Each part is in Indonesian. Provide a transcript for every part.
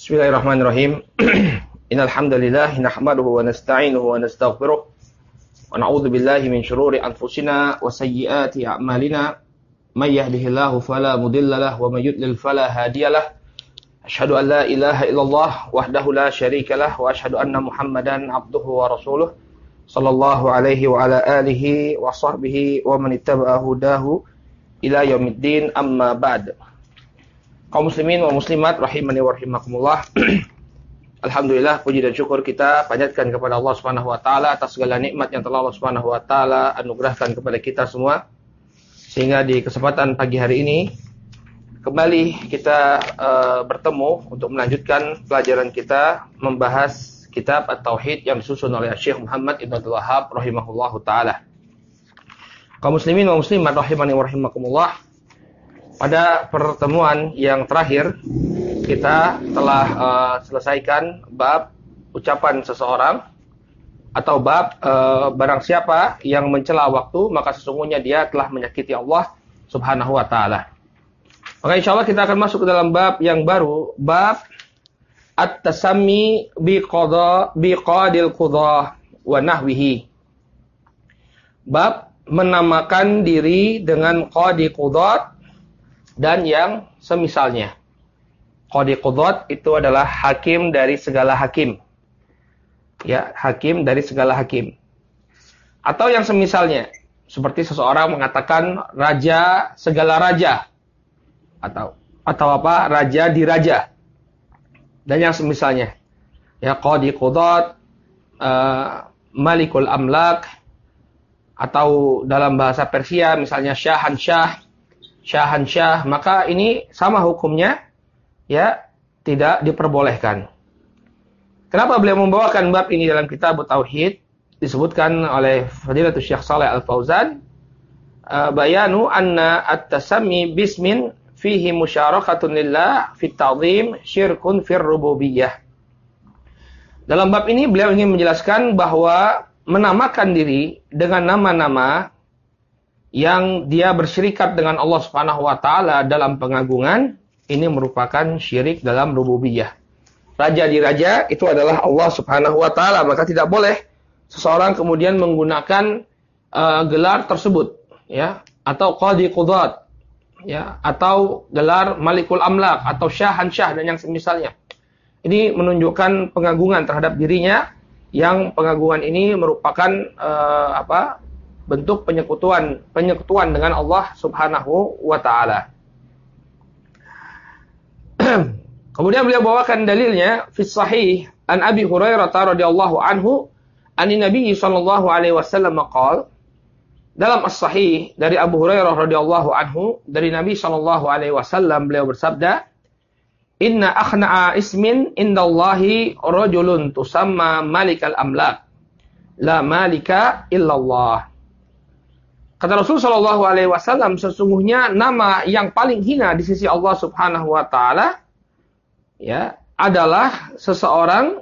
Bismillahirrahmanirrahim. Innal hamdalillah nahmaduhu wa nasta'inuhu wa nastaghfiruh wa na'udzu billahi min shururi anfusina wa sayyiati a'malina. May yahdihillahu fala mudhillalah wa may yudlil fala hadiyalah. Asyhadu an la ilaha illallah wahdahu la syarikalah wa asyhadu anna Muhammadan abduhu wa rasuluh sallallahu alaihi wa ala alihi wa sahbihi wa man ittaba'a hudahu ila yaumiddin, amma ba'd. Kaum muslimin wa muslimat rahimani wa rahimakumullah. Alhamdulillah, puji dan syukur kita panjatkan kepada Allah Subhanahu wa taala atas segala nikmat yang telah Allah Subhanahu wa taala anugerahkan kepada kita semua. Sehingga di kesempatan pagi hari ini kembali kita bertemu untuk melanjutkan pelajaran kita membahas kitab At-Tauhid yang disusun oleh Syekh Muhammad Ibn Abdul Wahhab rahimahullahu taala. Kaum muslimin wa muslimat rahimani wa rahimakumullah. Pada pertemuan yang terakhir kita telah selesaikan bab ucapan seseorang atau bab barang siapa yang mencela waktu maka sesungguhnya dia telah menyakiti Allah Subhanahu wa taala. Maka insyaallah kita akan masuk ke dalam bab yang baru, bab at-tasammi biqadil qadha wa nahwihi. Bab menamakan diri dengan qadi qudat dan yang semisalnya. Qadi qudat itu adalah hakim dari segala hakim. Ya, hakim dari segala hakim. Atau yang semisalnya, seperti seseorang mengatakan raja segala raja. Atau apa? Raja di raja. Dan yang semisalnya. Ya, qadi qudat, malikul amlak, atau dalam bahasa Persia misalnya syahansyah, maka ini sama hukumnya, ya, tidak diperbolehkan. Kenapa beliau membawakan bab ini dalam kitab Tauhid? Disebutkan oleh Fadilatul Syekh Shalih Al-Fauzan, bayanu anna at-tasammi bismin fihi musyarakatun lillah fit ta'zim syirkun fir rububiyyah. Dalam bab ini beliau ingin menjelaskan bahwa menamakan diri dengan nama-nama yang dia bersyirikat dengan Allah Subhanahu wa taala dalam pengagungan, ini merupakan syirik dalam rububiyah. Raja di raja itu adalah Allah Subhanahu wa taala, maka tidak boleh seseorang kemudian menggunakan gelar tersebut, ya, atau qadi qudat, ya, atau gelar malikul amlak atau syahansyah dan yang semisalnya. Ini menunjukkan pengagungan terhadap dirinya, yang pengagungan ini merupakan bentuk penyekutuan dengan Allah Subhanahu wa taala. Kemudian beliau bawakan dalilnya fi sahih an Abi Hurairah radhiyallahu anhu anin Nabi sallallahu alaihi wasallam qala, dalam as-sahih dari Abu Hurairah radhiyallahu anhu dari Nabi sallallahu alaihi wasallam beliau bersabda, inna akhna'a ismin indallahi rajulun tusamma malikal amlak la malika illallah. Kata Rasul sallallahu alaihi wasallam, sesungguhnya nama yang paling hina di sisi Allah Subhanahu wa taala, ya, adalah seseorang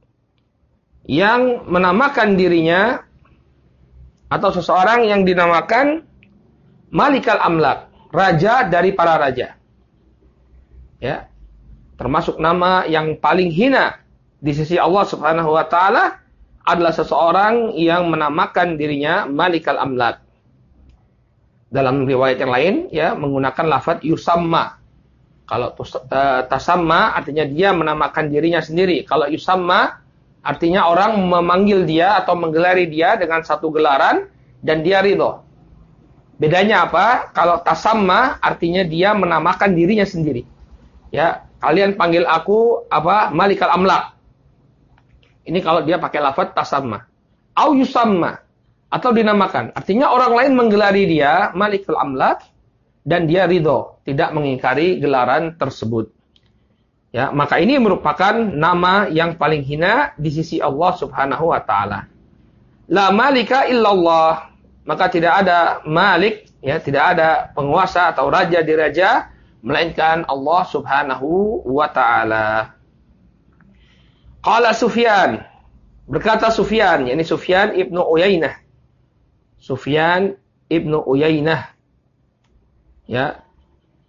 yang menamakan dirinya atau seseorang yang dinamakan malikal amlak, raja dari para raja. Ya. Termasuk nama yang paling hina di sisi Allah Subhanahu wa taala adalah seseorang yang menamakan dirinya malikal amlak. Dalam riwayat yang lain, ya, menggunakan lafaz yusamma. Kalau tasamma artinya dia menamakan dirinya sendiri. Kalau yusamma artinya orang memanggil dia atau menggelari dia dengan satu gelaran dan dia ridho. Bedanya apa? Kalau tasamma artinya dia menamakan dirinya sendiri. Ya, kalian panggil aku apa? Malikal amlak. Ini kalau dia pakai lafaz tasamma. Au yusamma, atau dinamakan. Artinya orang lain menggelari dia malikul amlak dan dia ridho, tidak mengingkari gelaran tersebut. Ya, maka ini merupakan nama yang paling hina di sisi Allah Subhanahu wa taala. La malika illallah, maka tidak ada malik, ya, tidak ada penguasa atau raja di raja melainkan Allah Subhanahu wa taala. Qala Sufyan, berkata Sufyan, yakni Sufyan ibnu Uyainah. Sufyan ibnu Uyainah, ya,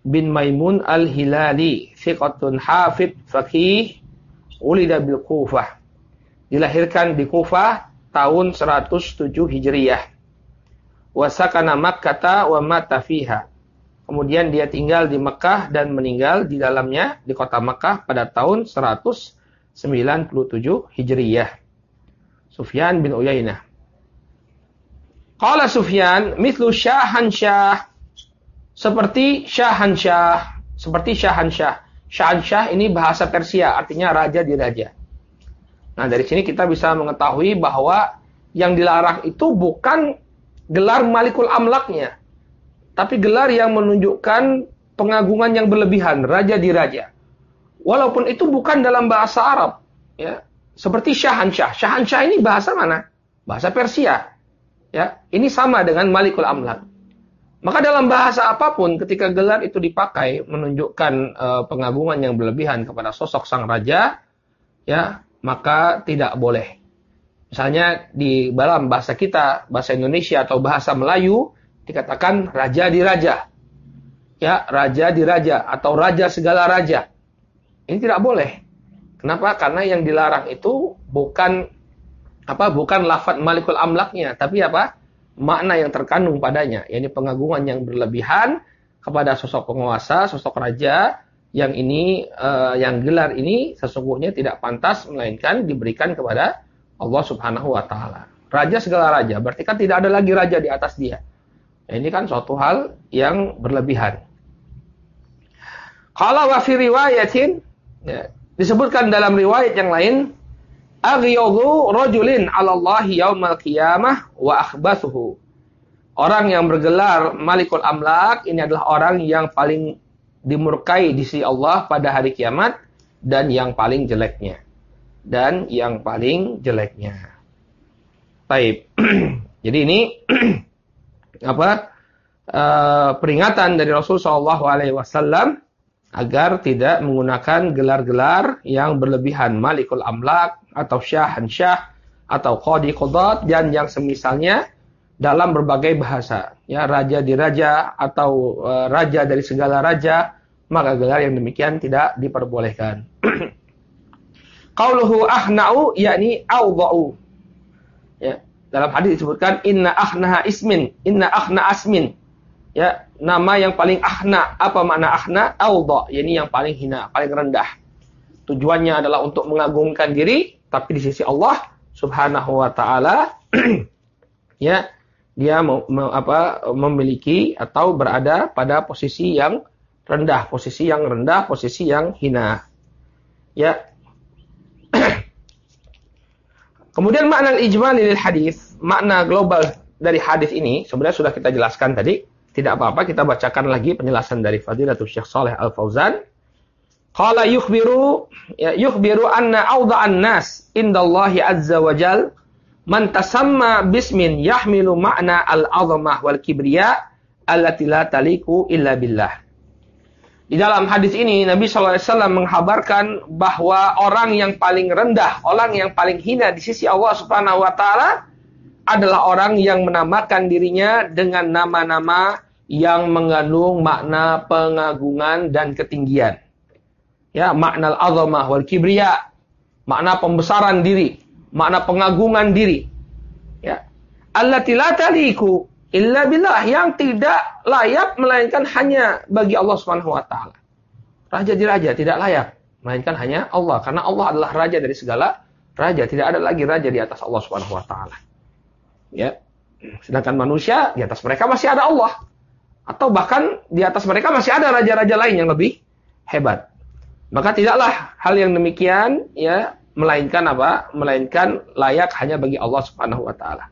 bin Maimun al-Hilali, thiqatun hafid faqih, ulida bil Kufah. Dilahirkan di Kufah tahun 107 Hijriyah. Wa sakana Makkah wa mata fiha. Kemudian dia tinggal di Mekah dan meninggal di dalamnya, di kota Mekah pada tahun 197 Hijriyah. Sufyan bin Uyainah. Qala Sufyan, mithlu Syahansyah. Seperti Syahansyah. Seperti Syahansyah. Syahansyah ini bahasa Persia, artinya raja di raja. Nah, dari sini kita bisa mengetahui bahwa yang dilarang itu bukan gelar Malikul Amlaknya, tapi gelar yang menunjukkan pengagungan yang berlebihan, raja di raja. Walaupun itu bukan dalam bahasa Arab, ya. Seperti Syahansyah. Syahansyah ini bahasa mana? Bahasa Persia. Ya, ini sama dengan Malikul Amlak. Maka dalam bahasa apapun ketika gelar itu dipakai menunjukkan pengagungan yang berlebihan kepada sosok sang raja, ya, maka tidak boleh. Misalnya di dalam bahasa kita, bahasa Indonesia atau bahasa Melayu dikatakan raja di raja. Ya, raja di raja atau raja segala raja. Ini tidak boleh. Kenapa? Karena yang dilarang itu bukan lafaz Malikul Amlaknya, tapi apa? Makna yang terkandung padanya, yakni pengagungan yang berlebihan kepada sosok penguasa, sosok raja yang ini yang gelar ini sesungguhnya tidak pantas melainkan diberikan kepada Allah Subhanahu wa taala. Raja segala raja, berarti kan tidak ada lagi raja di atas dia. Nah, ini kan suatu hal yang berlebihan. Qala wa fi riwayatin, ya, disebutkan dalam riwayat yang lain, aghyadhu rajulin 'ala Allah yaumal qiyamah wa akhbathuhu. Orang yang bergelar Malikul Amlak ini adalah orang yang paling dimurkai di sisi Allah pada hari kiamat dan yang paling jeleknya. Dan yang paling jeleknya. Baik. Jadi ini peringatan dari Rasul SAW agar tidak menggunakan gelar-gelar yang berlebihan, Malikul Amlak atau Syahansyah atau Qadi Qudat dan yang semisalnya dalam berbagai bahasa, ya, raja di raja atau raja dari segala raja, maka gelar yang demikian tidak diperbolehkan. Qauluhu ahna'u yakni awda'u. Ya, dalam hadis disebutkan inna akhna asmin. Ya, nama yang paling ahna. Apa makna ahna? Awda', yakni yang paling hina, paling rendah. Tujuannya adalah untuk mengagungkan diri, tapi di sisi Allah Subhanahu wa taala ya, dia memiliki atau berada pada posisi yang rendah, posisi yang hina. Ya. Kemudian makna al-ijmali lil hadis, makna global dari hadis ini sebenarnya sudah kita jelaskan tadi. Tidak apa-apa kita bacakan lagi penjelasan dari Fadilatul Syekh Shalih Al-Fauzan. Qala yukhbiru anna awda'an nas indallahi azza wa jal man tasamma bismin yahmilu ma'na al-'azamah wal kibriya allati la taliqu illa billah. Di dalam hadis ini Nabi SAW menghabarkan bahwa orang yang paling rendah, orang yang paling hina di sisi Allah Subhanahu wa taala adalah orang yang menamakan dirinya dengan nama-nama yang mengandung makna pengagungan dan ketinggian. Ya, makna al-'azamah wal kibriya, makna pembesaran diri, makna pengagungan diri. Ya. Allati la taliqu illa billah, yang tidak layak melainkan hanya bagi Allah Subhanahu wa taala. Raja di raja tidak layak melainkan hanya Allah, karena Allah adalah raja dari segala raja, tidak ada lagi raja di atas Allah Subhanahu wa taala. Ya. Sedangkan manusia di atas mereka masih ada Allah, atau bahkan di atas mereka masih ada raja-raja lain yang lebih hebat. Maka tidaklah hal yang demikian ya melainkan apa? Melainkan layak hanya bagi Allah Subhanahu wa taala.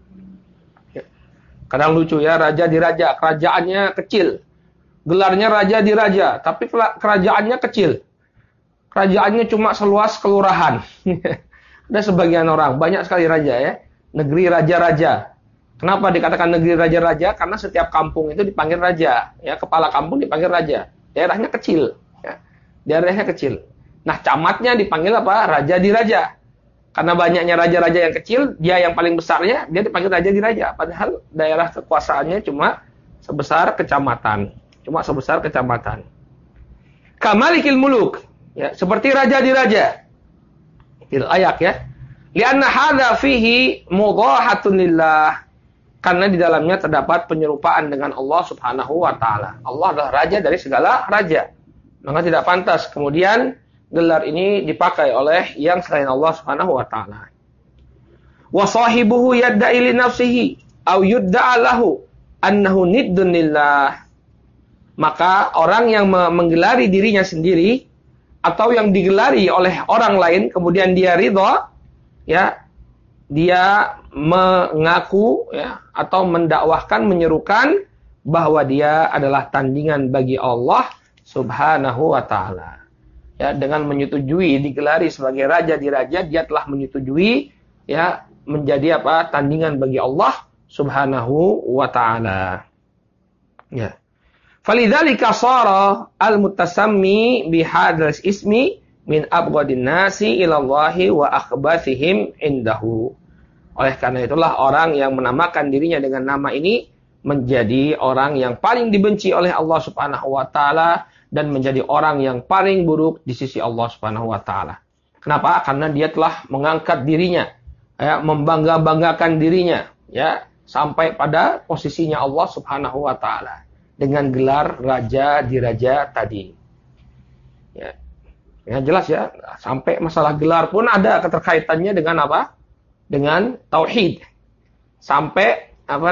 Kadang lucu ya, raja di raja, kerajaannya kecil. Gelarnya raja di raja, tapi kerajaannya kecil. Kerajaannya cuma seluas kelurahan. Ada sebagian orang, banyak sekali raja ya. Negeri raja-raja. Kenapa dikatakan negeri raja-raja? Karena setiap kampung itu dipanggil raja. Ya, kepala kampung dipanggil raja. Daerahnya kecil. Ya. Daerahnya kecil. Nah, camatnya dipanggil apa? Raja di raja. Karena banyaknya raja-raja yang kecil, dia yang paling besarnya, dia dipanggil raja di raja. Padahal daerah kekuasaannya cuma sebesar kecamatan. cuma sebesar kecamatan. Kamalikil muluk, ya, seperti raja di raja. Fil ayak ya. Lianna hadza fihi mudahatun lillah. Karena di dalamnya terdapat penyerupaan dengan Allah Subhanahu wa taala. Allah adalah raja dari segala raja. Maka tidak pantas kemudian gelar ini dipakai oleh yang selain Allah Subhanahu wa taala. Wa sahibuhu yadda'i li nafsihi aw yudda'a lahu annahu niddun lillah. Maka orang yang menggelari dirinya sendiri atau yang digelari oleh orang lain kemudian dia ridha, ya, dia mengaku, ya, atau mendakwahkan, menyerukan bahwa dia adalah tandingan bagi Allah Subhanahu wa taala. Ya, dengan menyetujui digelari sebagai raja di raja, dia telah menyetujui, ya, menjadi apa? Tandingan bagi Allah Subhanahu wa taala. Ya. Falidzalika shara al-mutasammi bihadzal ismi min abghadin nasi ilallahi wa akhbathihim indahu. Oleh karena itulah orang yang menamakan dirinya dengan nama ini menjadi orang yang paling dibenci oleh Allah Subhanahu wa taala dan menjadi orang yang paling buruk di sisi Allah Subhanahu wa taala. Kenapa? Karena dia telah mengangkat dirinya, ya, membangga-banggakan dirinya, ya, sampai pada posisinya Allah Subhanahu wa taala dengan gelar raja di raja tadi. Ya. Ya jelas ya, sampai masalah gelar pun ada keterkaitannya dengan apa? Dengan tauhid. Sampai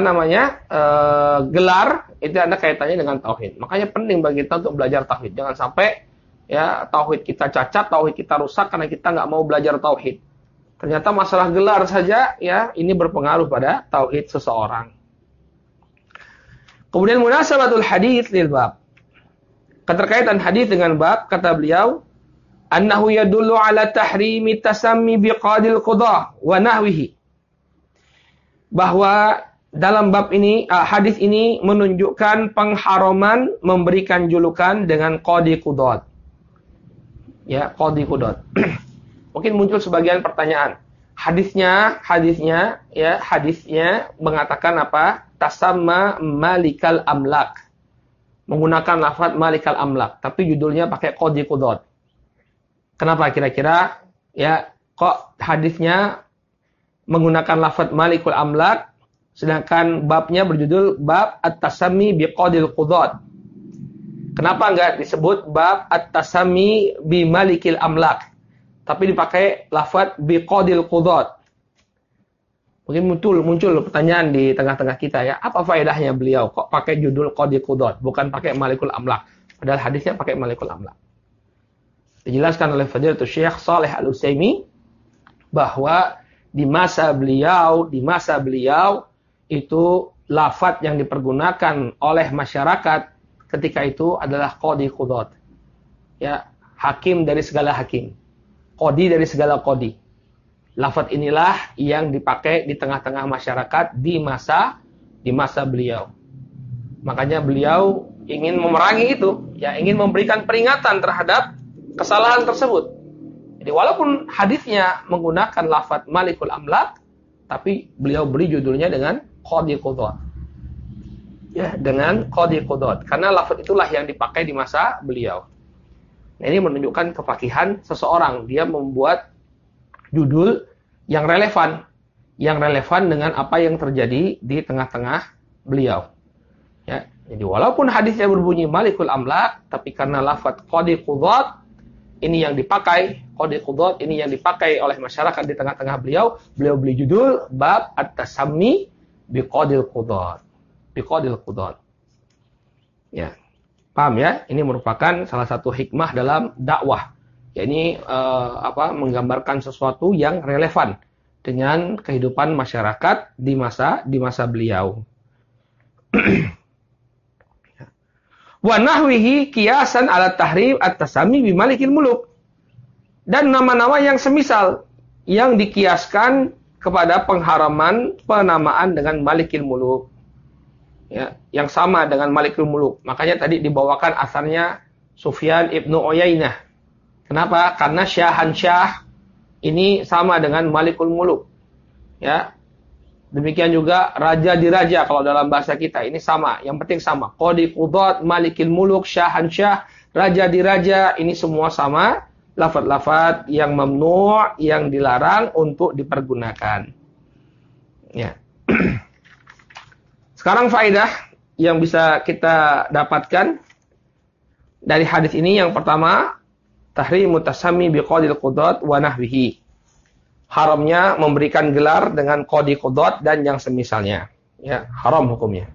gelar itu ada kaitannya dengan tauhid. Makanya penting bagi kita untuk belajar tauhid. Jangan sampai ya tauhid kita cacat, tauhid kita rusak karena kita nggak mau belajar tauhid. Ternyata masalah gelar saja ya ini berpengaruh pada tauhid seseorang. Kemudian munasabatul hadits lil bab. Keterkaitan hadis dengan bab, kata beliau, annahu yadullu ala tahrimi tasammi biqadil qudah wa nahwihi. Bahwa dalam bab ini, hadis ini menunjukkan pengharaman memberikan julukan dengan qadi qudat. Ya, qadi qudat. Mungkin muncul sebagian pertanyaan. Hadisnya mengatakan apa? Tasamma malikal amlak. Menggunakan lafaz malikal amlak, tapi judulnya pakai qadi qudat. Kenapa kira-kira ya kok hadisnya menggunakan lafaz malikul amlak sedangkan babnya berjudul bab at-tasammi biqadil qudat? Kenapa enggak disebut bab at-tasammi bi malikil amlak tapi dipakai lafaz biqadil qudat? Mungkin muncul pertanyaan di tengah-tengah kita ya, apa faedahnya beliau kok pakai judul qadi qudat bukan pakai malikul amlak padahal hadisnya pakai malikul amlak? Dijelaskan oleh Fadilatul Syekh Shalih Al-Utsaimin bahwa di masa beliau itu lafaz yang dipergunakan oleh masyarakat ketika itu adalah qadi qudat. Ya, hakim dari segala hakim. Qadi dari segala qadi. Lafaz inilah yang dipakai di tengah-tengah masyarakat di masa beliau. Makanya beliau ingin memerangi itu, ya, ingin memberikan peringatan terhadap kesalahan tersebut. Jadi walaupun hadisnya menggunakan lafaz malikul amlak, tapi beliau beri judulnya dengan qadi qudat. Ya, dengan qadi qudat. Karena lafaz itulah yang dipakai di masa beliau. Nah, ini menunjukkan kefakihan seseorang. Dia membuat judul yang relevan dengan apa yang terjadi di tengah-tengah beliau. Ya, jadi walaupun hadisnya berbunyi malikul amlak, tapi karena lafaz qadi qudat ini yang dipakai, qadi qudat ini yang dipakai oleh masyarakat di tengah-tengah beliau beli judul bab at-tasammi biqadil qudat. Biqadil qudat. Ya. Paham ya? Ini merupakan salah satu hikmah dalam dakwah. Ya, ini menggambarkan sesuatu yang relevan dengan kehidupan masyarakat di masa beliau. Wa nahwihi qiyasan ala tahrim at-tasammi bi malikil muluk. Dan nama-nama yang semisal yang dikiaskan kepada pengharaman penamaan dengan malikil muluk. Ya, yang sama dengan malikil muluk. Makanya tadi dibawakan asarnya Sufyan ibnu Uyainah. Kenapa? Karena Syahansyah ini sama dengan malikul muluk. Ya. Demikian juga raja diraja kalau dalam bahasa kita ini sama, yang penting sama. Qadi qudat, malikil muluk, syahan syah, raja diraja ini semua sama. Lafaz-lafaz yang mamnu', yang dilarang untuk dipergunakan. Ya. Sekarang faedah yang bisa kita dapatkan dari hadis ini yang pertama, tahrimu tasammi biqadil qudat wa nahwihi. Haramnya memberikan gelar dengan qadi qudat dan yang semisalnya. Ya, haram hukumnya.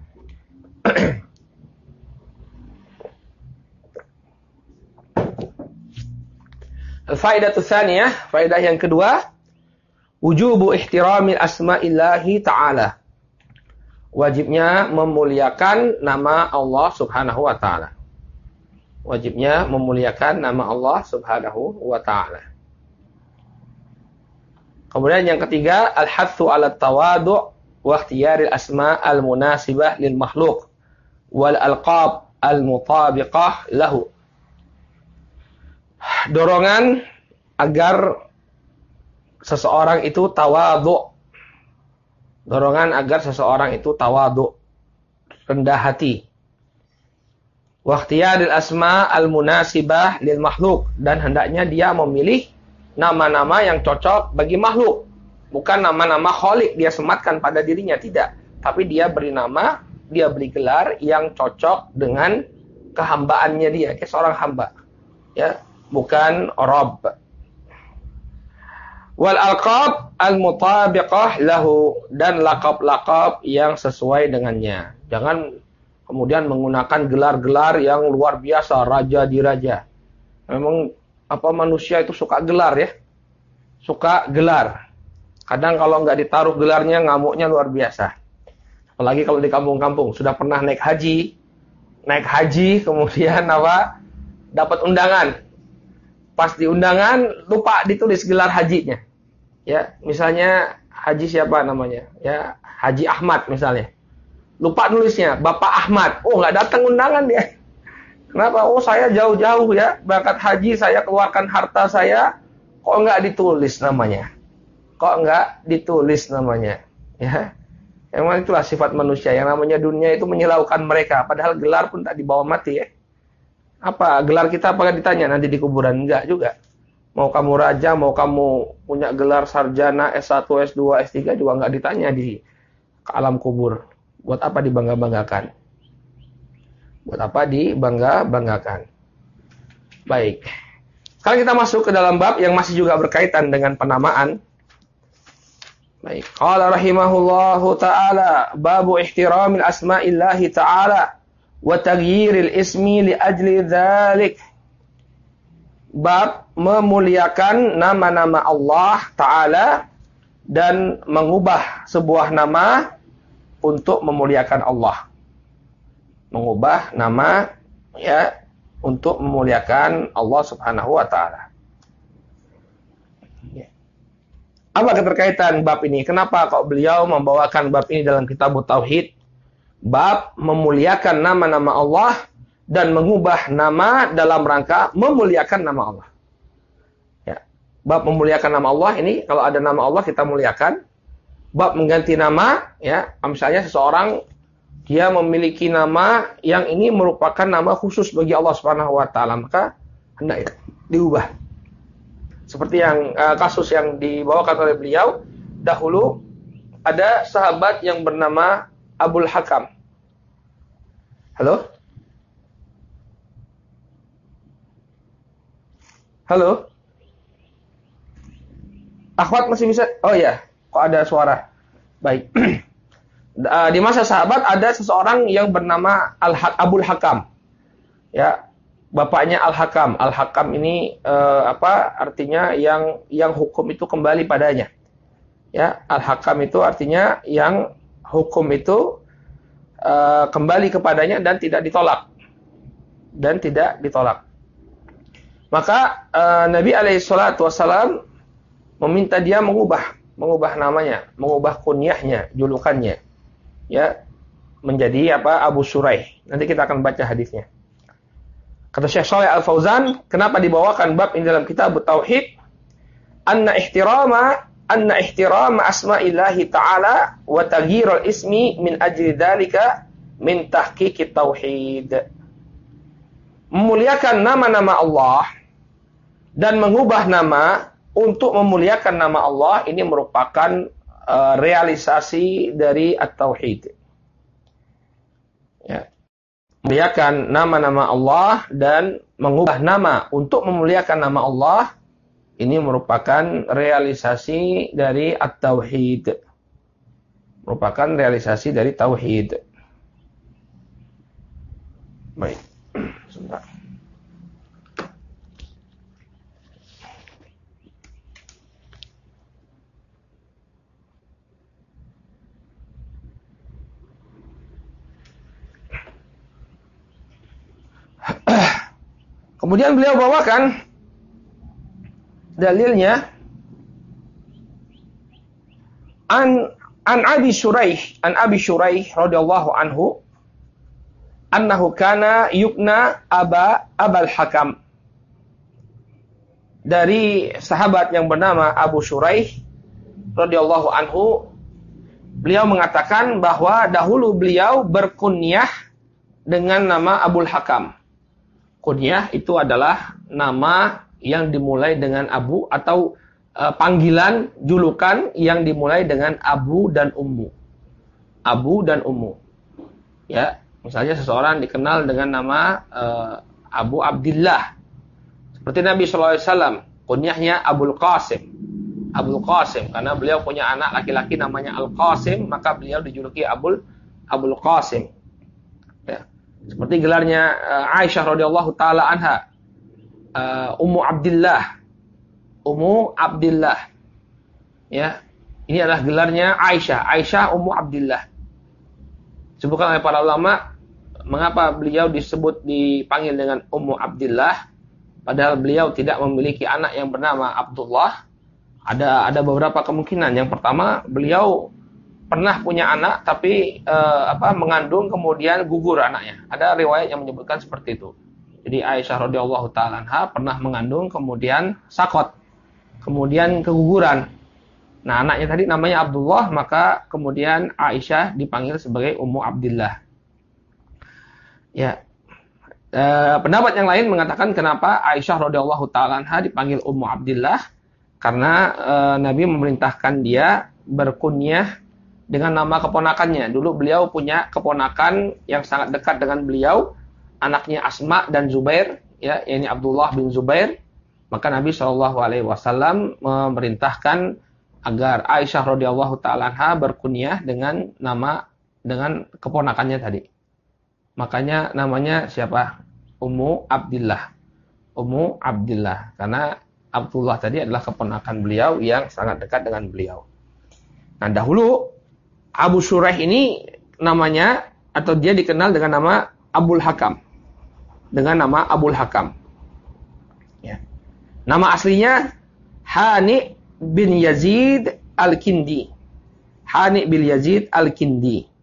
Al-faedah tsaniyah, faedah yang kedua, wujubu ihtiramil asma'illahi ta'ala. Wajibnya memuliakan nama Allah Subhanahu wa taala. Wajibnya memuliakan nama Allah Subhanahu wa taala. Kemudian yang ketiga, al-hatsu 'ala tawadu' wa ikhtiyaril asma' al-munasibah lil makhluk wal alqab al-mutabiqah lahu. Dorongan agar seseorang itu tawadhu. Dorongan agar seseorang itu tawadhu, rendah hati. Wa ikhtiyaril asma' al-munasibah lil makhluk, dan hendaknya dia memilih nama-nama yang cocok bagi makhluk. Bukan nama-nama khaliq dia sematkan pada dirinya, tidak. Tapi dia beri nama, dia beri gelar yang cocok dengan kehambaannya dia. Dia seorang hamba. Ya, bukan Rabb. Wal alqab al-mutabiqah lahu, dan laqab-laqab yang sesuai dengannya. Jangan kemudian menggunakan gelar-gelar yang luar biasa, raja diraja. Memang manusia itu suka gelar ya. Suka gelar. Kadang kalau nggak ditaruh gelarnya ngamuknya luar biasa. Apalagi kalau di kampung-kampung sudah pernah naik haji kemudian dapat undangan. Pas di undangan lupa ditulis gelar hajinya. Ya, misalnya haji siapa namanya? Ya, Haji Ahmad misalnya. Lupa nulisnya, Bapak Ahmad. Oh, nggak datang undangan dia. Kenapa? Oh, saya jauh-jauh ya, berangkat haji, saya keluarkan harta saya, kok nggak ditulis namanya? Ya, emang itulah sifat manusia. Yang namanya dunia itu menyilaukan mereka. Padahal gelar pun tak dibawa mati ya. Apa gelar kita? Apakah ditanya nanti di kuburan? Enggak juga. Mau kamu raja, mau kamu punya gelar sarjana S1, S2, S3 juga nggak ditanya di alam kubur. Buat apa dibangga-banggakan? Baik. Sekarang kita masuk ke dalam bab yang masih juga berkaitan dengan penamaan. Baik. Qala rahimahullahu ta'ala, babu ihtiramil asma'illahi ta'ala wa taghyiril ismi li ajli dzalik. Bab memuliakan nama-nama Allah Ta'ala dan mengubah sebuah nama untuk memuliakan Allah. Mengubah nama ya untuk memuliakan Allah Subhanahu wa taala. Apa keterkaitan bab ini? Kenapa kok beliau membawakan bab ini dalam kitab Tauhid? Bab memuliakan nama-nama Allah dan mengubah nama dalam rangka memuliakan nama Allah. Ya. Bab memuliakan nama Allah ini, kalau ada nama Allah kita muliakan. Bab mengganti nama, ya, misalnya seseorang dia memiliki nama yang ini merupakan nama khusus bagi Allah Subhanahu wa taala, maka hendak diubah. Seperti yang kasus yang dibawakan oleh beliau, dahulu ada sahabat yang bernama Abul Hakam. Halo? Halo? Akhwat masih bisa? Oh ya, kok ada suara. Baik. Di masa sahabat ada seseorang yang bernama Abul Hakam. Ya, bapaknya Al-Hakam. Al-Hakam ini artinya yang hukum itu kembali padanya. Ya, Al-Hakam itu artinya yang hukum itu kembali kepadanya dan tidak ditolak. Maka Nabi SAW meminta dia mengubah namanya, mengubah kunyahnya, julukannya, ya, menjadi Abu Shuraih. Nanti kita akan baca hadisnya. Kata Syekh Shalih Al-Fauzan, kenapa dibawakan bab ini dalam kitab Tauhid? Anna ihtirama anna ihtiram asma'illahi ta'ala wa taghyirul ismi min ajli dzalika min tahqiqit tauhid. Memuliakan nama-nama Allah dan mengubah nama untuk memuliakan nama Allah ini merupakan realisasi dari at-tauhid. Ya. Memuliakan nama-nama Allah dan mengubah nama untuk memuliakan nama Allah ini merupakan realisasi dari at-tauhid. Merupakan realisasi dari tauhid. Baik. Sebentar. Kemudian beliau bawakan dalilnya an Abi Shuraih radhiyallahu anhu annahu kana yukna Abal Hakam. Dari sahabat yang bernama Abu Shuraih radhiyallahu anhu, beliau mengatakan bahwa dahulu beliau berkunyah dengan nama Abul Hakam. Kunyah itu adalah nama yang dimulai dengan Abu atau panggilan julukan yang dimulai dengan Abu dan Ummu. Abu dan Ummu. Ya, misalnya seseorang dikenal dengan nama Abu Abdillah. Seperti Nabi SAW, kunyahnya Abul Qasim. Abul Qasim, karena beliau punya anak laki-laki namanya Al-Qasim, maka beliau dijuluki Abul Qasim. Ya. Seperti gelarnya Aisyah radhiyallahu taala anha, Ummu Abdillah. Ummu Abdillah. Ya. Ini adalah gelarnya Aisyah Ummu Abdillah. Disebutkan oleh para ulama mengapa beliau dipanggil dengan Ummu Abdillah padahal beliau tidak memiliki anak yang bernama Abdullah. Ada beberapa kemungkinan. Yang pertama, beliau pernah punya anak tapi mengandung kemudian gugur anaknya. Ada riwayat yang menyebutkan seperti itu. Jadi Aisyah radhiyallahu taala anha pernah mengandung kemudian sakot, kemudian keguguran. Nah, anaknya tadi namanya Abdullah, maka kemudian Aisyah dipanggil sebagai Ummu Abdillah. Ya. Pendapat yang lain mengatakan kenapa Aisyah radhiyallahu taala anha dipanggil Ummu Abdillah karena Nabi memerintahkan dia berkunyah dengan nama keponakannya. Dulu beliau punya keponakan yang sangat dekat dengan beliau, anaknya Asma dan Zubair, ya, ini Abdullah bin Zubair. Maka Nabi SAW memerintahkan agar Aisyah radhiyallahu taala anha berkunyah dengan keponakannya tadi. Makanya namanya siapa? Ummu Abdillah. Ummu Abdillah, karena Abdullah tadi adalah keponakan beliau yang sangat dekat dengan beliau. Nah, dahulu Abu Shuraih ini namanya atau dia dikenal dengan nama Abul Hakam. Dengan nama Abul Hakam. Ya. Nama aslinya Hani bin Yazid Al-Kindi. Hani bin Yazid Al-Kindi.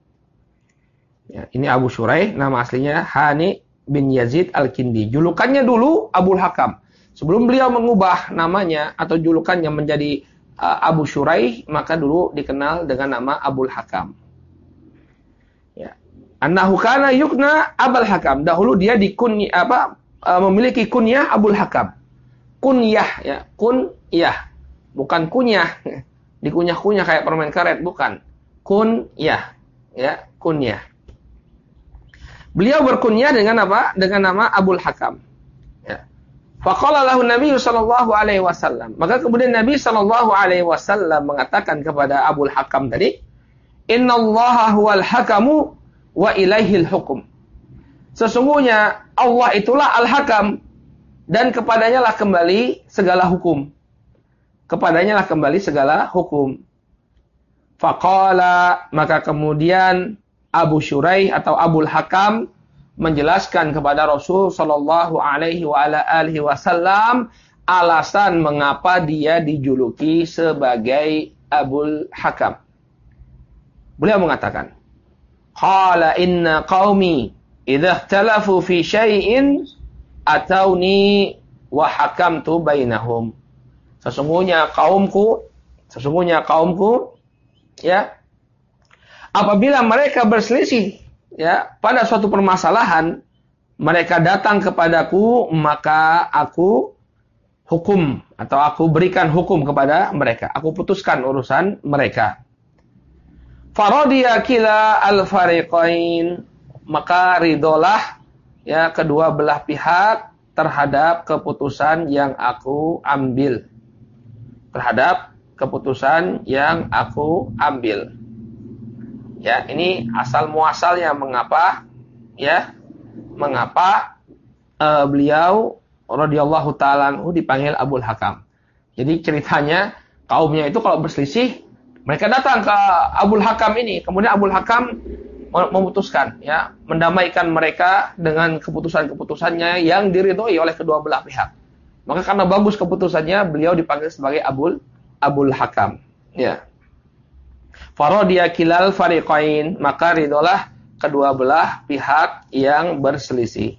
Ya, ini Abu Shuraih, nama aslinya Hani bin Yazid Al-Kindi. Julukannya dulu Abul Hakam. Sebelum beliau mengubah namanya atau julukannya menjadi Abu Shuraih, maka dulu dikenal dengan nama Abul Hakam. Ya. Annahu kana yukna Abul Hakam. Dahulu dia memiliki kunyah Abul Hakam. Kunyah, ya, kunyah. Bukan kunyah. Dikunyah-kunyah kayak permen karet, bukan. Kunyah, ya, kunyah. Beliau berkunyah dengan apa? Dengan nama Abul Hakam. Ya. Faqala lahu Nabi sallallahu alaihi wasallam. Maka kemudian Nabi sallallahu alaihi wasallam mengatakan kepada Abul Hakam tadi, "Innallaha huwal hakamu wa ilaihil hukum." Sesungguhnya Allah itulah Al-Hakam dan kepadanya lah kembali segala hukum. Kepadanya lah kembali segala hukum. Faqala, maka kemudian Abu Shuraih atau Abul Hakam menjelaskan kepada Rasul sallallahu alaihi wasallam alasan mengapa dia dijuluki sebagai Abul Hakam. Beliau mengatakan, "Qala inna qaumi idza ikhtalafu fi syai'in atawni wa hakamtu bainahum." Sesungguhnya kaumku Sesungguhnya kaumku, ya, apabila mereka berselisih, ya, pada suatu permasalahan, mereka datang kepadaku, maka aku hukum atau aku berikan hukum kepada mereka. Aku putuskan urusan mereka. Faradiya kila al-fariqain, maka ridolah, ya, kedua belah pihak terhadap keputusan yang aku ambil. Terhadap keputusan yang aku ambil. Ya, ini asal muasalnya mengapa, ya, mengapa beliau radhiyallahu taala anhu dipanggil Abul Hakam. Jadi ceritanya kaumnya itu kalau berselisih, mereka datang ke Abul Hakam ini, kemudian Abul Hakam memutuskan, ya, mendamaikan mereka dengan keputusan-keputusannya yang diridhoi oleh kedua belah pihak. Maka karena bagus keputusannya, beliau dipanggil sebagai Abul Hakam. Ya. Faradiya kilal fariqain, maka ridholah kedua belah pihak yang berselisih.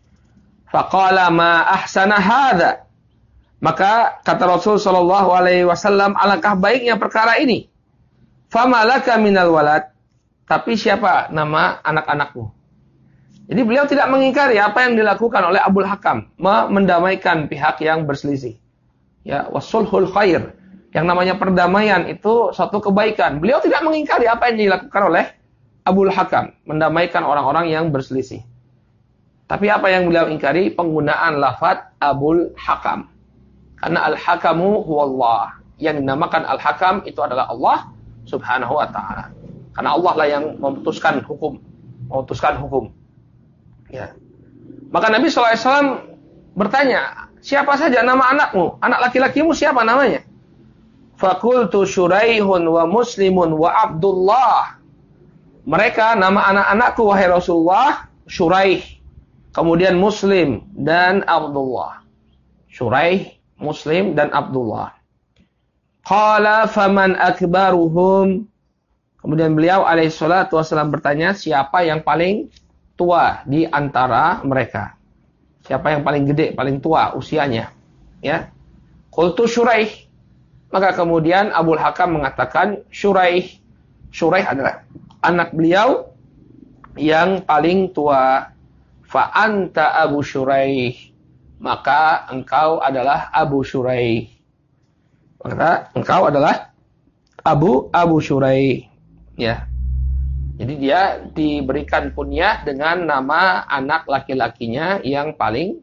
Faqala ma ahsana hadza. Maka kata Rasul sallallahu alaihi wasallam, alangkah baiknya perkara ini. Famalaka minal walad. Tapi siapa nama anak-anakmu? Jadi beliau tidak mengingkari apa yang dilakukan oleh Abul Hakam, mendamaikan pihak yang berselisih. Ya, wasulhul khair. Yang namanya perdamaian itu suatu kebaikan. Beliau tidak mengingkari apa yang dilakukan oleh Abul Hakam, mendamaikan orang-orang yang berselisih. Tapi apa yang beliau ingkari? Penggunaan lafaz Abul Hakam. Karena Al-Hakamu huwallah. Yang dinamakan Al-Hakam itu adalah Allah Subhanahu wa ta'ala. Karena Allah lah yang memutuskan hukum. Ya. Maka Nabi SAW bertanya, siapa saja nama anakmu? Anak laki-lakimu siapa namanya? Fakultu Syuraihun wa Muslimun wa Abdullah. Mereka nama anak-anakku wahai Rasulullah, Syuraih, kemudian Muslim dan Abdullah. Syuraih, Muslim dan Abdullah. Qala faman akbaruhum. Kemudian beliau alaihi salatu wasallam bertanya, siapa yang paling tua di antara mereka? Siapa yang paling gede, paling tua usianya? Ya. Qultu Syuraih. Maka kemudian Abul Hakam mengatakan Syuraih. Syuraih adalah anak beliau yang paling tua. Fa anta Abu Syuraih. Maka engkau adalah Abu Syuraih. Maka engkau adalah Abu Syuraih. Ya. Jadi dia diberikan kunyah dengan nama anak laki-lakinya yang paling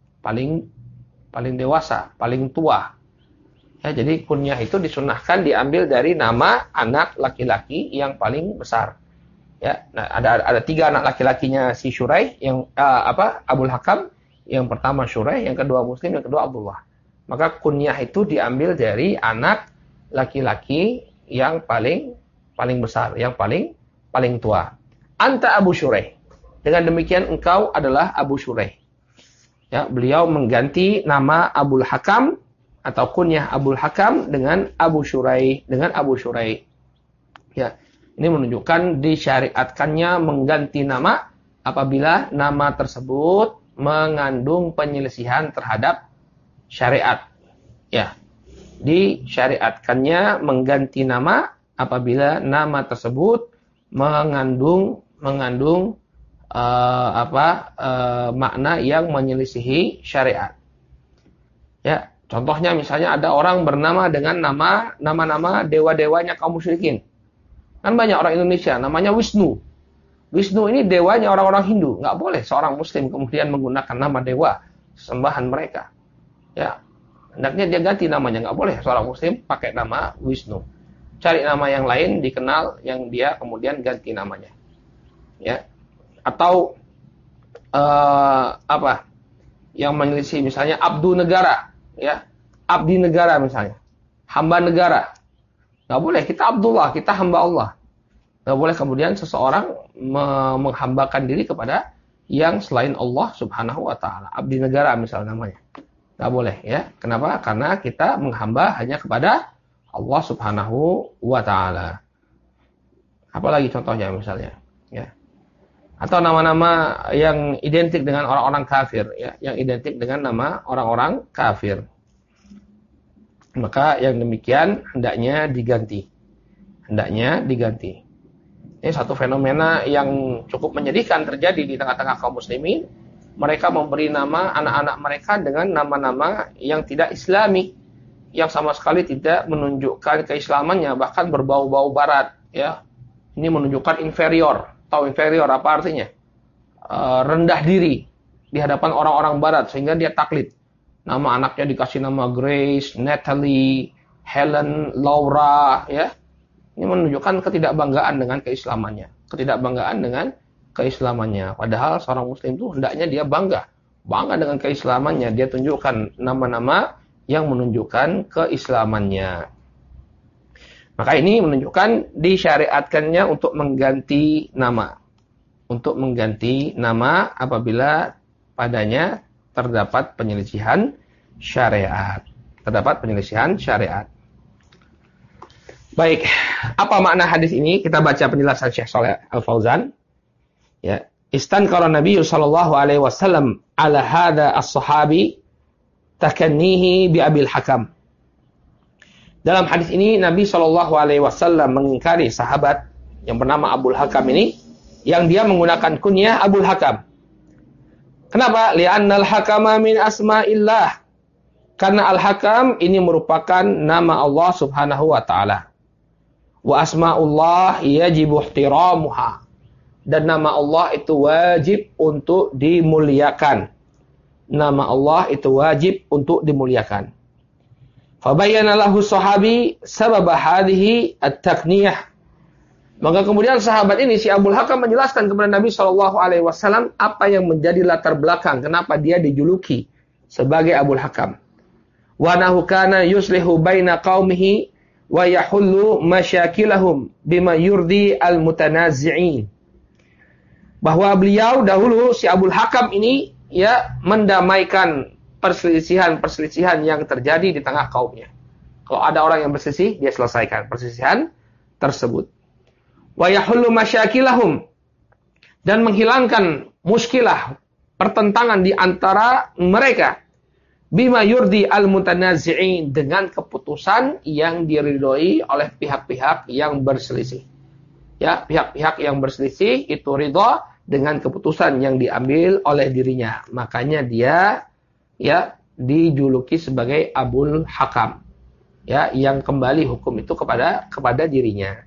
dewasa, paling tua. Ya, jadi kunyah itu disunahkan diambil dari nama anak laki-laki yang paling besar. Ya, nah, ada 3 anak laki-lakinya si Syuraih, yang Abul Hakam, yang pertama Syuraih, yang kedua Muslim, yang kedua Abdullah. Maka kunyah itu diambil dari anak laki-laki yang paling besar, yang paling tua. Anta Abu Syuraih. Dengan demikian engkau adalah Abu Syuraih. Ya, beliau mengganti nama Abul Hakam atau kunyah Abul Hakam dengan Abu Syuraih, Ya, ini menunjukkan disyariatkannya mengganti nama apabila nama tersebut mengandung penyelisihan terhadap syariat. Ya, disyariatkannya mengganti nama apabila nama tersebut mengandung makna yang menyelisihi syariat. Ya, contohnya misalnya ada orang bernama dengan nama-nama dewa-dewanya kaum musyrikin. Kan banyak orang Indonesia namanya Wisnu. Wisnu ini dewanya orang-orang Hindu. Nggak boleh seorang muslim kemudian menggunakan nama dewa sembahan mereka. Ya, hendaknya dia ganti namanya. Nggak boleh seorang muslim pakai nama Wisnu. Cari nama yang lain dikenal yang dia kemudian ganti namanya. Ya. Atau yang menyelisih misalnya Abdu Negara, ya. Abdi Negara misalnya. Hamba negara. Nggak boleh, kita Abdullah, kita hamba Allah. Nggak boleh kemudian seseorang menghambakan diri kepada yang selain Allah Subhanahu wa ta'ala. Abdi negara misalnya namanya. Nggak boleh, ya. Kenapa? Karena kita menghamba hanya kepada Allah Subhanahu wa ta'ala. Apalagi contohnya misalnya, ya. Atau nama-nama yang identik dengan orang-orang kafir, ya, yang identik dengan nama orang-orang kafir. Maka yang demikian hendaknya diganti. Hendaknya diganti. Ini satu fenomena yang cukup menyedihkan terjadi di tengah-tengah kaum muslimin. Mereka memberi nama anak-anak mereka dengan nama-nama yang tidak islami, yang sama sekali tidak menunjukkan keislamannya, bahkan berbau-bau barat. Ya, ini menunjukkan inferior. Tahu inferior apa artinya? Rendah diri di hadapan orang-orang barat, sehingga dia taklid. Nama anaknya dikasih nama Grace, Natalie, Helen, Laura, ya. Ini menunjukkan ketidakbanggaan dengan keislamannya. Ketidakbanggaan dengan keislamannya. Padahal seorang muslim itu hendaknya dia bangga dengan keislamannya. Dia tunjukkan nama-nama yang menunjukkan keislamannya. Maka ini menunjukkan disyariatkannya untuk mengganti nama. Untuk mengganti nama apabila padanya terdapat penyelisihan syariat. Terdapat penyelisihan syariat. Baik, apa makna hadis ini? Kita baca penjelasan Syekh Shalih Al-Fauzan. Ya, istankara Nabi sallallahu alaihi wasallam ala hadza as-sahabi takannihi bi Abil Hakam. Dalam hadis ini Nabi sallallahu alaihi wasallam mengingkari sahabat yang bernama Abul Hakam ini yang dia menggunakan kunyah Abul Hakam. Kenapa? Li'annal hakama min asma'illah. Karena Al-Hakam ini merupakan nama Allah Subhanahu wa taala. Wa asma'ullah yajibu ihtiramuha. Dan nama Allah itu wajib untuk dimuliakan. Nama Allah itu wajib untuk dimuliakan. Fabayyana lahu sahabi sabab hadhihi at-takniyah. Maka kemudian sahabat ini, si Abul Hakam, menjelaskan kepada Nabi SAW apa yang menjadi latar belakang kenapa dia dijuluki sebagai Abul Hakam. Wa nahu kana yuslihu baina qaumihi wa yahullu masyakilahum bima yurdi al-mutanazi'in. Bahwa beliau dahulu, si Abul Hakam ini, ya, mendamaikan perselisihan-perselisihan yang terjadi di tengah kaumnya. Kalau ada orang yang berselisih, dia selesaikan perselisihan tersebut. Wa yahullu masyakilahum, dan menghilangkan muskilah, pertentangan di antara mereka, bima yurdi al-mutanazi'in, dengan keputusan yang diridhoi oleh pihak-pihak yang berselisih. Ya, pihak-pihak yang berselisih itu ridha dengan keputusan yang diambil oleh dirinya. Makanya dia, ya, dijuluki sebagai Abul Hakam. Ya, yang kembali hukum itu kepada dirinya.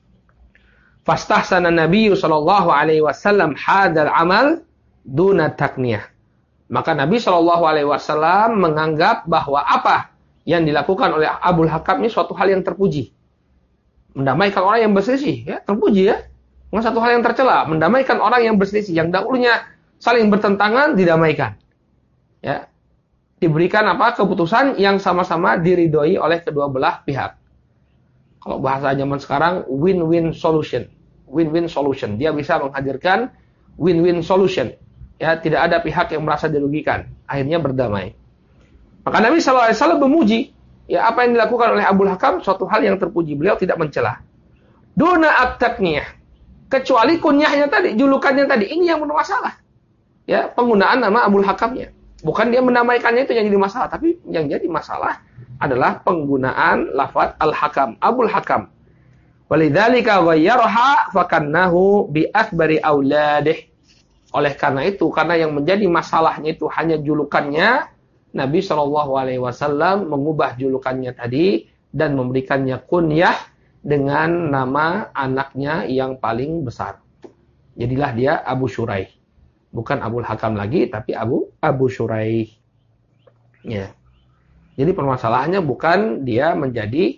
Fastahsana Nabi sallallahu alaihi wasallam hadzal amal duna takniyah. Maka Nabi sallallahu alaihi wasallam menganggap bahwa apa yang dilakukan oleh Abul Hakam ini suatu hal yang terpuji. Mendamaikan orang yang berselisih, ya, terpuji, ya. Bukan satu hal yang tercela, mendamaikan orang yang berselisih yang dahulunya saling bertentangan didamaikan. Ya. Diberikan apa? Keputusan yang sama-sama diridhoi oleh kedua belah pihak. Kalau bahasa zaman sekarang, win-win solution. Win-win solution. Dia bisa menghadirkan win-win solution. Ya, tidak ada pihak yang merasa dirugikan. Akhirnya berdamai. Maka Nabi SAW memuji, ya, apa yang dilakukan oleh Abul Hakam, suatu hal yang terpuji. Beliau tidak mencela. Duna at-takniyah. Kecuali kunyahnya tadi, julukannya tadi. Ini yang bermasalah. Ya, penggunaan nama Abul Hakamnya. Bukan dia menamaikannya itu yang jadi masalah. Tapi yang jadi masalah adalah penggunaan lafaz Al-Hakam, Abul Hakam. Walidzalika ghayyaraha fakannahu bi akbari auladih. Oleh karena itu, karena yang menjadi masalahnya itu hanya julukannya, Nabi SAW mengubah julukannya tadi dan memberikannya kunyah dengan nama anaknya yang paling besar. Jadilah dia Abu Shuraih. Bukan Abul Hakam lagi, tapi Abu Shuraih. Ya. Jadi permasalahannya bukan dia menjadi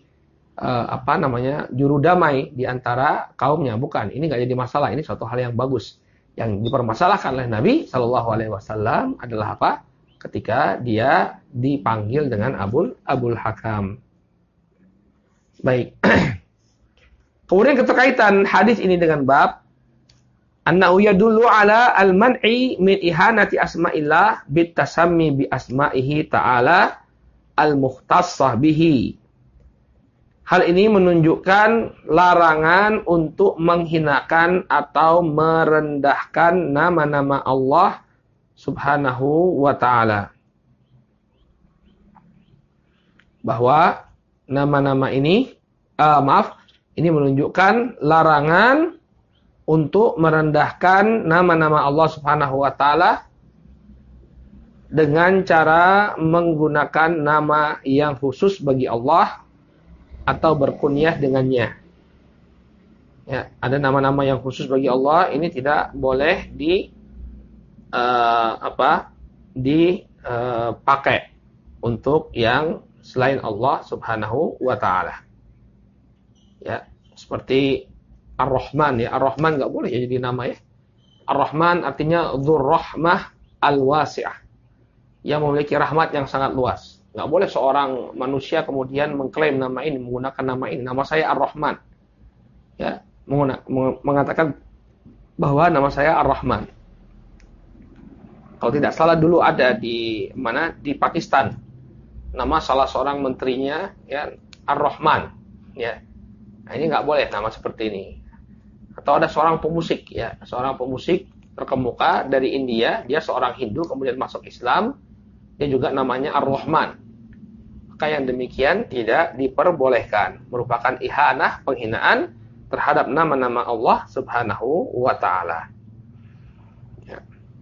juru damai di antara kaumnya, bukan. Ini nggak jadi masalah. Ini suatu hal yang bagus. Yang dipermasalahkan oleh Nabi Shallallahu Alaihi Wasallam adalah apa? Ketika dia dipanggil dengan Abul Hakam. Baik. Kemudian keterkaitan hadis ini dengan bab annahu yadullu ala al-man'i min ihanati asma'illah bit tasammi bi asma'ihi ta'ala al-mukhtassah bihi. Hal ini menunjukkan larangan untuk menghinakan atau merendahkan nama-nama Allah Subhanahu wa ta'ala. bahwa nama-nama ini, ini menunjukkan larangan untuk merendahkan nama-nama Allah Subhanahu wa taala dengan cara menggunakan nama yang khusus bagi Allah atau berkunyah dengannya. Ya, ada nama-nama yang khusus bagi Allah, ini tidak boleh dipakai untuk yang selain Allah Subhanahu wa taala. Ya, seperti Ar-Rahman ya. Ar-Rahman enggak boleh ya jadi nama ya. Ar-Rahman artinya Dzur-Rahmah Al-Wasi'ah, yang memiliki rahmat yang sangat luas. Enggak boleh seorang manusia kemudian mengklaim nama ini, menggunakan nama ini. Nama saya Ar-Rahman. Ya, mengatakan bahwa nama saya Ar-Rahman. Kalau tidak salah dulu ada di Pakistan. Nama salah seorang menterinya ya Ar-Rahman, ya. Nah, ini enggak boleh nama seperti ini. Atau ada seorang pemusik ya, seorang pemusik terkemuka dari India, dia seorang Hindu kemudian masuk Islam, dia juga namanya Ar-Rahman. Maka yang demikian tidak diperbolehkan, merupakan ihanah, penghinaan terhadap nama-nama Allah Subhanahu wa taala. Ya.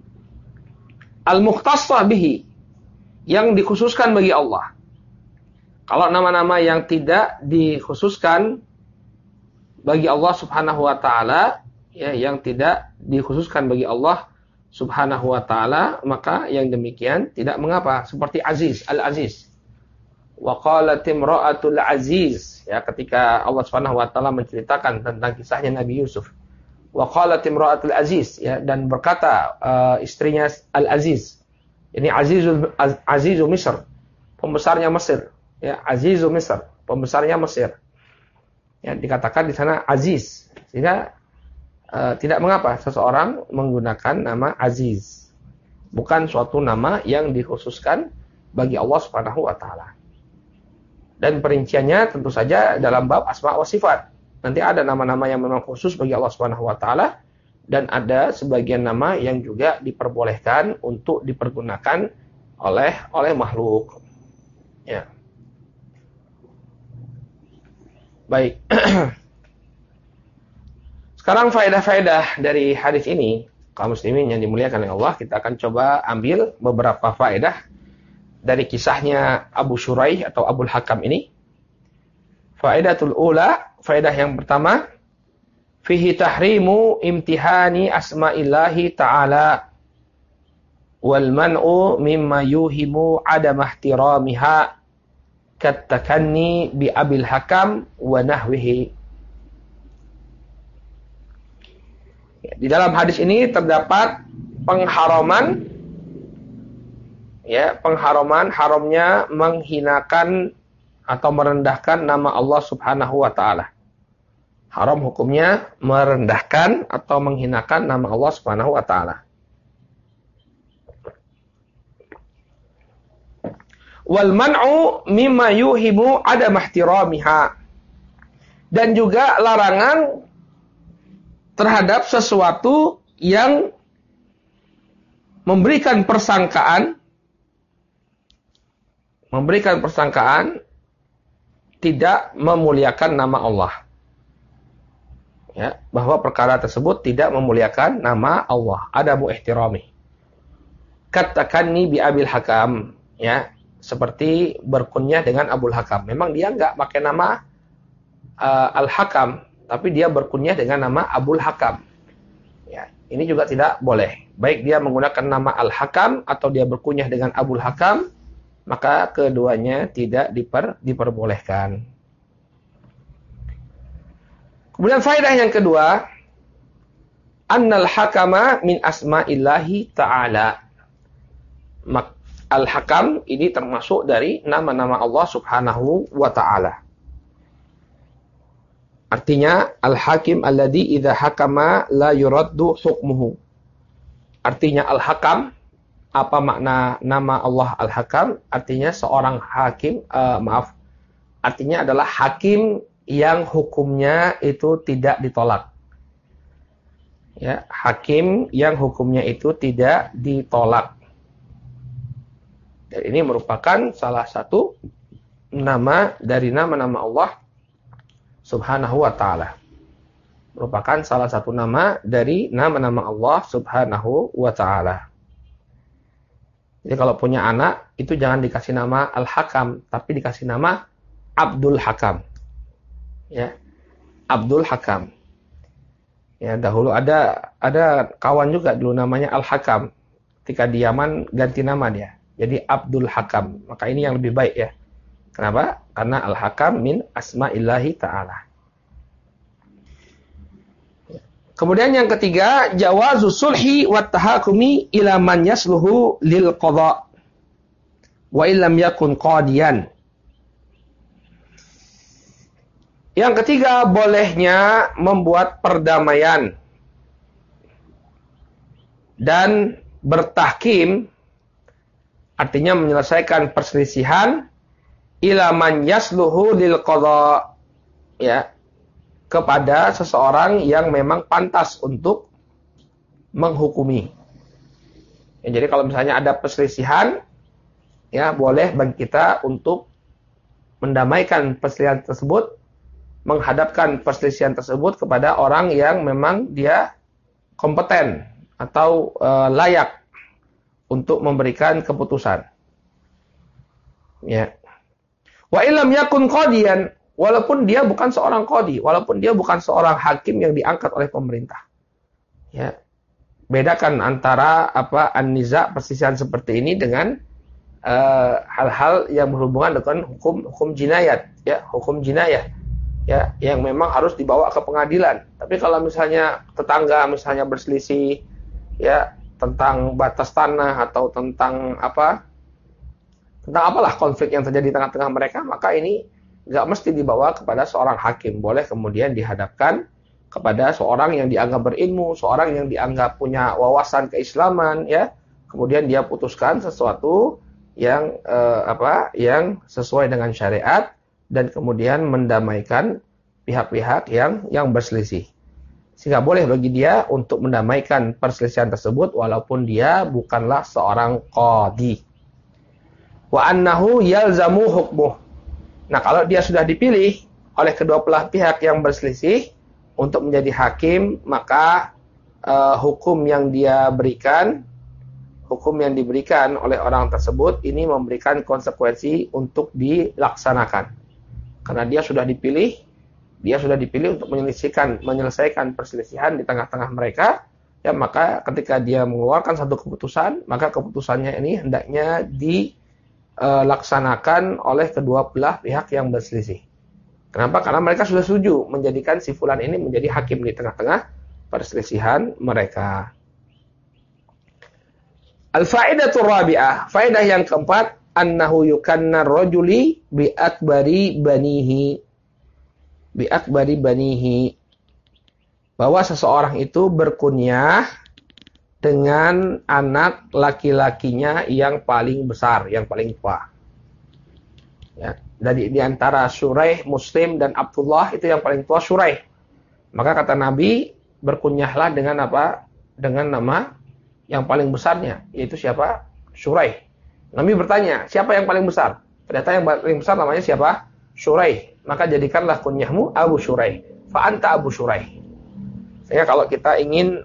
Al-mukhtassah bihi, yang dikhususkan bagi Allah. Kalau nama-nama yang tidak dikhususkan bagi Allah Subhanahu wa taala, ya, yang tidak dikhususkan bagi Allah Subhanahu wa taala, maka yang demikian tidak mengapa. Seperti Aziz, Al-Aziz. Wa qalat imra'atul Aziz, ya, ketika Allah Subhanahu wa taala menceritakan tentang kisahnya Nabi Yusuf. Wa qalat imra'atul Aziz, ya, dan berkata istrinya Al-Aziz. Ini Azizu Misr, pembesarnya Mesir, ya, Azizu Misr, pembesarnya Mesir. Ya, dikatakan di sana Aziz. Sehingga tidak mengapa seseorang menggunakan nama Aziz. Bukan suatu nama yang dikhususkan bagi Allah Subhanahu wa taala. Dan perinciannya tentu saja dalam bab asma wa sifat. Nanti ada nama-nama yang memang khusus bagi Allah Subhanahu wa taala dan ada sebagian nama yang juga diperbolehkan untuk dipergunakan oleh makhluk. Ya. Baik. Sekarang faedah-faedah dari hadis ini, kaum muslimin yang dimuliakan oleh Allah, kita akan coba ambil beberapa faedah dari kisahnya Abu Shuraih atau Abul Hakam ini. Faedatul ula, faedah yang pertama, fihi tahrimu imtihani asma'illahi ta'ala wal man'u mimma yuhimu adama ihtiramiha katakanni bi Abil Hakam wa nahwihi. Di dalam hadis ini terdapat pengharaman, ya, haramnya menghinakan atau merendahkan nama Allah Subhanahu wa taala. Haram hukumnya merendahkan atau menghinakan nama Allah Subhanahu wa taala. Wal man'u mimma yuhibu adam ihtiramiha, dan juga larangan terhadap sesuatu yang memberikan persangkaan tidak memuliakan nama Allah. Ya, bahwa perkara tersebut tidak memuliakan nama Allah. Adamu ihtirami. Katakanni bi Abil Hakam, ya, seperti berkunyah dengan Abul Hakam. Memang dia enggak pakai nama Al-Hakam, tapi dia berkunyah dengan nama Abul Hakam. Ya, ini juga tidak boleh. Baik dia menggunakan nama Al-Hakam atau dia berkunyah dengan Abul Hakam, maka keduanya tidak diperbolehkan. Kemudian faedah yang kedua, annal hakama min asma'illahi ta'ala. Al-Hakam ini termasuk dari nama-nama Allah Subhanahu wa ta'ala. Artinya Al-Hakim alladzi idza hakama la yuraddu hukmuhu. Artinya Al-Hakam, apa makna nama Allah Al-Hakam? Artinya seorang hakim, artinya adalah hakim yang hukumnya itu tidak ditolak. Ya, hakim yang hukumnya itu tidak ditolak. Dan ini merupakan salah satu nama dari nama-nama Allah Subhanahu wa ta'ala. Merupakan salah satu nama dari nama-nama Allah Subhanahu wa ta'ala. Jadi kalau punya anak, itu jangan dikasih nama Al-Hakam, tapi dikasih nama Abdul Hakam. Ya, Abdul Hakam. Ya, dahulu ada kawan juga dulu namanya Al-Hakam. Ketika di Yaman ganti nama dia. Jadi Abdul Hakam. Maka ini yang lebih baik ya. Kenapa? Karena Al-Hakam min asma'illahi ta'ala. Kemudian yang ketiga, jawazu sulhi wa tahakumi ila man yasluhu lil qadha wa illam yakun qadiyan. Yang ketiga, bolehnya membuat perdamaian dan bertahkim, artinya menyelesaikan perselisihan, ila man yasluhu lil qadha, ya, kepada seseorang yang memang pantas untuk menghukumi. Ya, jadi kalau misalnya ada perselisihan, ya boleh bagi kita untuk mendamaikan perselisihan tersebut, menghadapkan perselisihan tersebut kepada orang yang memang dia kompeten atau layak untuk memberikan keputusan. Ya. Wa illam yakun qadiyan, walaupun dia bukan seorang qadi, walaupun dia bukan seorang hakim yang diangkat oleh pemerintah. Ya. Bedakan antara an-niza, perselisihan seperti ini dengan hal-hal yang berhubungan dengan hukum jinayat, ya, hukum jinayah. Ya, yang memang harus dibawa ke pengadilan. Tapi kalau misalnya tetangga misalnya berselisih ya tentang batas tanah atau tentang apalah konflik yang terjadi di tengah-tengah mereka, maka ini nggak mesti dibawa kepada seorang hakim. Boleh kemudian dihadapkan kepada seorang yang dianggap berilmu, seorang yang dianggap punya wawasan keislaman, ya. Kemudian dia putuskan sesuatu yang yang sesuai dengan syariat dan kemudian mendamaikan pihak-pihak yang berselisih. Sehingga boleh bagi dia untuk mendamaikan perselisihan tersebut walaupun dia bukanlah seorang qadi. Wa annahu yalzamu hukmuh. Nah, kalau dia sudah dipilih oleh kedua belah pihak yang berselisih untuk menjadi hakim, maka hukum yang diberikan oleh orang tersebut ini memberikan konsekuensi untuk dilaksanakan. Karena dia sudah dipilih untuk menyelesaikan perselisihan di tengah-tengah mereka, ya, maka ketika dia mengeluarkan satu keputusan, maka keputusannya ini hendaknya dilaksanakan oleh kedua belah pihak yang berselisih. Kenapa? Karena mereka sudah setuju menjadikan si fulan ini menjadi hakim di tengah-tengah perselisihan mereka. Al-fa'idatur rabi'ah, faedah yang keempat, annahu yukanna rajuli bi akbari banihi, bahwa seseorang itu berkunyah dengan anak laki-lakinya yang paling besar, yang paling tua. Ya, dari di antara Shuraih, Muslim dan Abdullah itu yang paling tua Shuraih. Maka kata Nabi, berkunyahlah dengan apa? Dengan nama yang paling besarnya, yaitu siapa? Shuraih. Nabi bertanya, siapa yang paling besar? Ternyata yang paling besar namanya siapa? Shuraih. Maka jadikanlah kunyahmu Abu Shuraih. Fa anta Abu Shuraih. Sehingga kalau kita ingin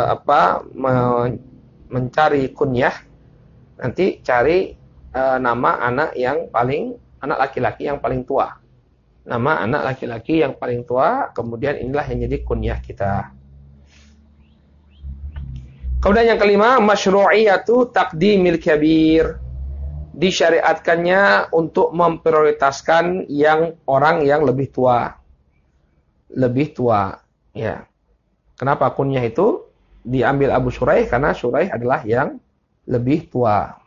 mencari kunyah, nanti cari nama anak laki-laki yang paling tua. Nama anak laki-laki yang paling tua, kemudian inilah yang jadi kunyah kita. Kemudian yang kelima, masyru'iyatu taqdimil kabir. Disyariatkannya untuk memprioritaskan orang yang lebih tua. Lebih tua, ya. Kenapa kunyah itu diambil Abu Shuraih? Karena Shuraih adalah yang lebih tua.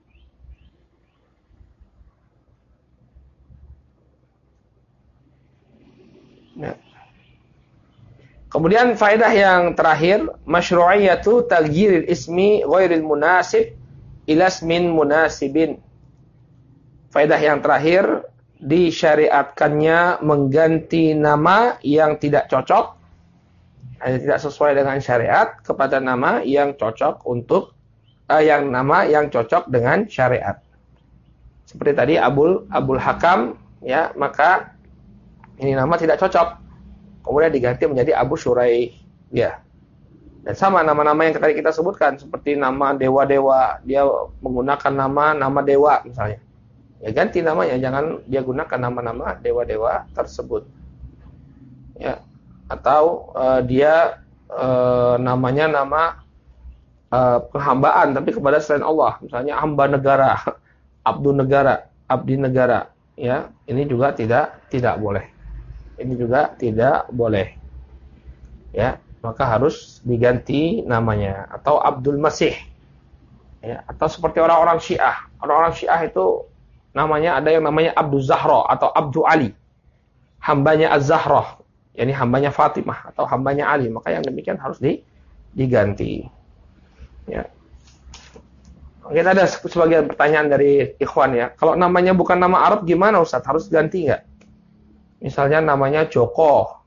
Ya. Kemudian faedah yang terakhir, masyru'iyatu taghyiril ismi ghairil munasib ila ismin munasibin. Faedah yang terakhir, disyariatkannya mengganti nama yang tidak cocok, tidak sesuai dengan syariat, kepada nama yang cocok dengan syariat. seperti tadi Abul Hakam, ya, maka ini nama tidak cocok. Kemudian diganti menjadi Abu Syurai, ya. Dan sama nama-nama yang tadi kita sebutkan, seperti nama dewa-dewa, dia menggunakan nama dewa misalnya. Ya ganti namanya, jangan dia gunakan nama-nama dewa-dewa tersebut. Ya. Atau dia namanya nama penghambaan tapi kepada selain Allah, misalnya hamba negara, abdi negara, ya, ini juga tidak boleh. Ini juga tidak boleh, ya, maka harus diganti namanya. Atau Abdul Masih, ya, atau seperti orang-orang Syiah. Orang-orang Syiah itu namanya ada yang namanya Abdul Zahra atau Abdul Ali, hambanya Az-Zahra, yakni hambanya Fatimah atau hambanya Ali, maka yang demikian harus diganti. Ya. Mungkin ada sebagian pertanyaan dari ikhwan, ya. Kalau namanya bukan nama Arab gimana Ustaz? Harus ganti nggak? Misalnya namanya Joko.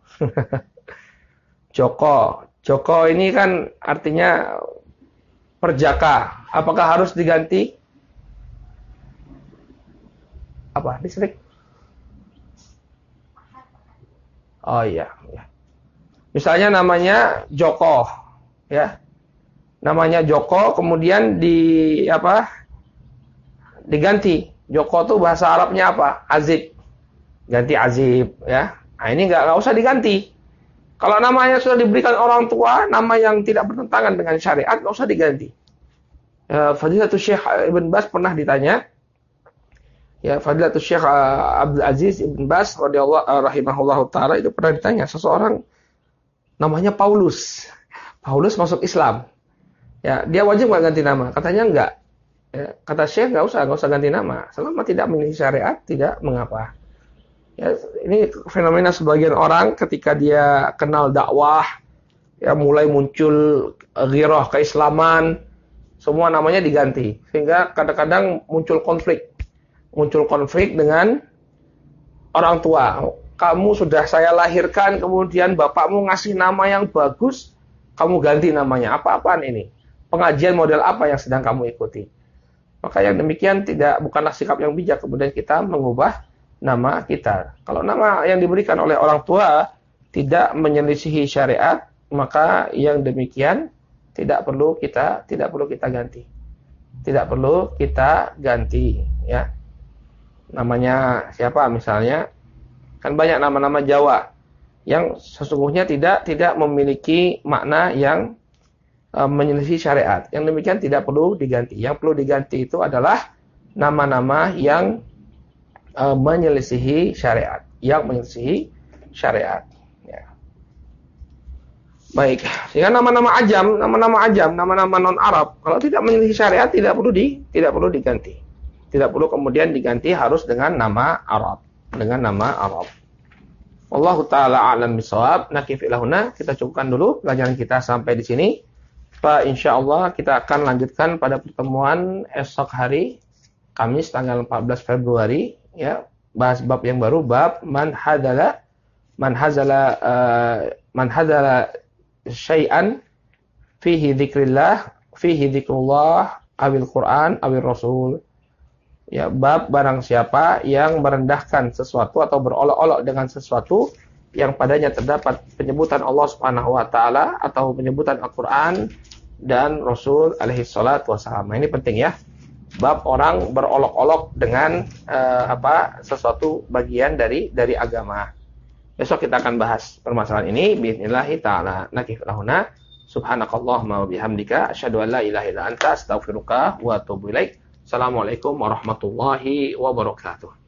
Joko ini kan artinya perjaka. Apakah harus diganti? Apa? Listrik? Oh iya, ya. Misalnya namanya Joko, ya. Namanya Joko, kemudian diganti. Joko itu bahasa Arabnya apa? Azib. Ganti Azib, ya. Nah, ini nggak usah diganti. Kalau namanya sudah diberikan orang tua, nama yang tidak bertentangan dengan syariat, nggak usah diganti. Fadilatul Syekh Ibn Bas pernah ditanya, ya, Fadilatul Syekh Abdul Aziz Ibn Bas rahimahullahu ta'ala itu pernah ditanya, seseorang namanya Paulus masuk Islam. Ya, dia wajib nggak ganti nama? Katanya enggak. Ya, kata Syekh nggak usah ganti nama. Selama tidak menyelisihi syariat, tidak mengapa. Ya, ini fenomena sebagian orang ketika dia kenal dakwah, ya, mulai muncul ghirah keislaman, semua namanya diganti. Sehingga kadang-kadang muncul konflik dengan orang tua. Kamu sudah saya lahirkan, kemudian bapakmu ngasih nama yang bagus, kamu ganti namanya. Apa-apaan ini? Pengajian model apa yang sedang kamu ikuti? Maka yang demikian bukanlah sikap yang bijak, kemudian kita mengubah nama kita. Kalau nama yang diberikan oleh orang tua tidak menyelisihi syariat, maka yang demikian tidak perlu kita ganti. Tidak perlu kita ganti, ya. Namanya siapa misalnya? Kan banyak nama-nama Jawa yang sesungguhnya tidak memiliki makna yang menyelisih syariat. Yang demikian tidak perlu diganti. Yang perlu diganti itu adalah nama-nama yang menyelisihi syariat. Ya. Baik. Sehingga nama-nama ajam, nama-nama non-Arab, kalau tidak menyelisih syariat tidak perlu diganti. Tidak perlu kemudian diganti, harus dengan nama Arab. Wallahu ta'ala a'lam bishawab. Nakif ilahuna. Kita cukupkan dulu pelajaran kita sampai di sini. Insyaallah kita akan lanjutkan pada pertemuan esok hari Kamis tanggal 14 Februari, ya, bahas bab yang baru, bab man hadzala syai'an fihi dzikrullah awil Quran awil Rasul. Ya, bab barang siapa yang merendahkan sesuatu atau berolok-olok dengan sesuatu yang padanya terdapat penyebutan Allah Subhanahu wa taala atau penyebutan Al-Qur'an dan Rasul alaihi salatu wasallam. Ini penting, ya. Bab orang berolok-olok dengan sesuatu bagian dari agama. Besok kita akan bahas permasalahan ini biidznillah taala. Nakif lahuna subhanakallahumma wa bihamdika asyhadu an la ilaha illa anta astaghfiruka wa atubu ilaik. Assalamualaikum warahmatullahi wabarakatuh.